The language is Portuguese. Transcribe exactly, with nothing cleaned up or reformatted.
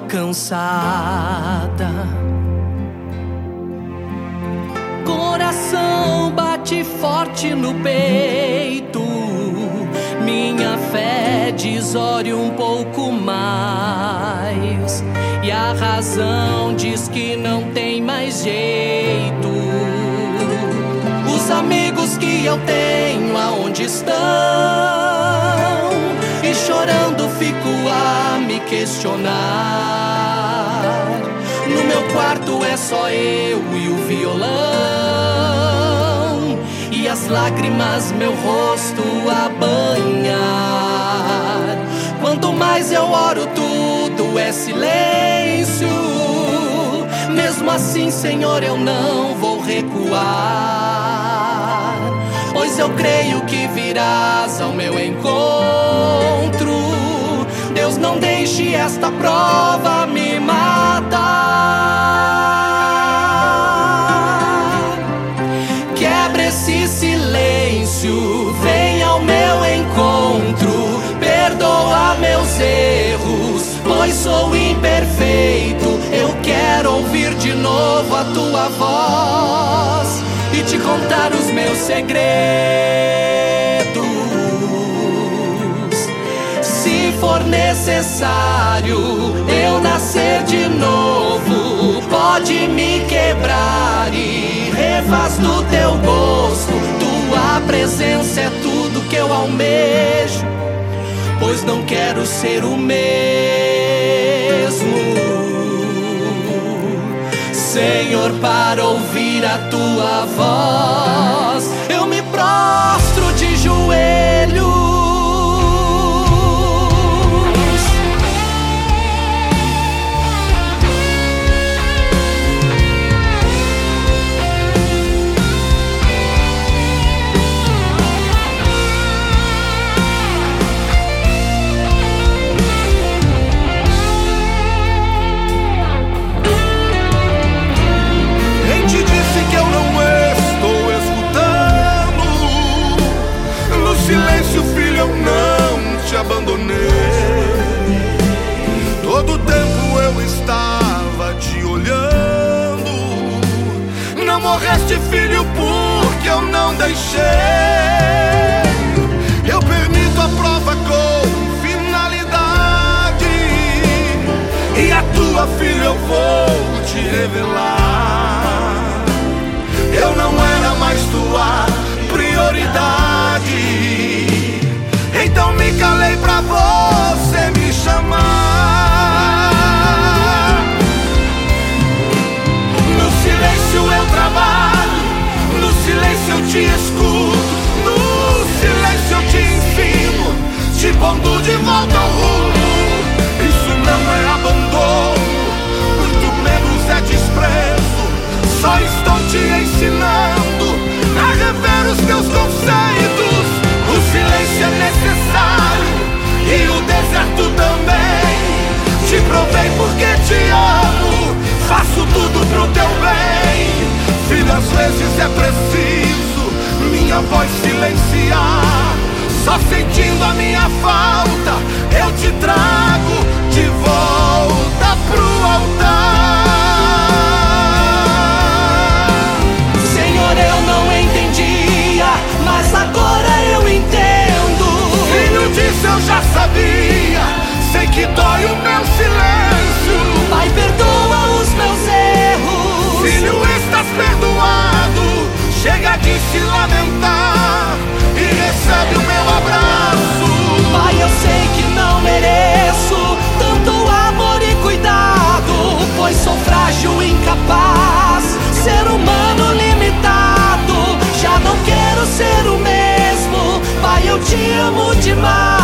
cansada. Coração bate forte no peito, minha fé diz ore um pouco mais, e a razão diz que não tem mais jeito. Os amigos que eu tenho aonde estão? E chorando fico a me questionar. No meu quarto é só eu e o violão, e as lágrimas meu rosto a banhar. Quanto mais eu oro tudo é silêncio. Mesmo assim, Senhor, eu não vou recuar, pois eu creio que virás ao meu encontro. Deus, não deixe esta prova me matar. Quebra esse silêncio, vem ao meu encontro. Perdoa meus erros, pois sou imperfeito. Eu quero ouvir de novo a tua voz e te contar os meus segredos. Se for necessário eu nascer de novo, pode me quebrar e refaz do teu gosto. Tua presença é tudo que eu almejo, pois não quero ser o mesmo. Senhor, para ouvir a tua voz, eu me prostro de joelhos. Todo tempo eu estava te olhando. Não morreste, filho, porque eu não deixei. Eu permito a prova com finalidade, e a tua filha eu vou te revelar. Eu não era mais tua prioridade, então me calei pra você me chamar. No silêncio eu trabalho, no silêncio eu te escuto, no silêncio eu te ensino, te pondo de volta ao rumo. Isso não é abandono, muito menos é desprezo. Só estou te ensinando a rever os teus conceitos. O silêncio é necessário e o deserto também. Te provei porque te amo, faço tudo pro teu bem. Filho, às vezes é preciso minha voz silenciar. Só sentindo a minha falta eu te trago de volta pro altar. Senhor, eu não entendia, mas agora eu entendo. Filho, disso eu já sabia, sei que dói o meu silêncio. Pai, perdoa os meus erros. Filho, estás perdoado, chega de se lamentar e recebe o meu abraço. Pai, eu sei que não mereço tanto amor e cuidado, pois sou frágil, incapaz, ser humano limitado. Já não quero ser o mesmo, Pai, eu te amo demais.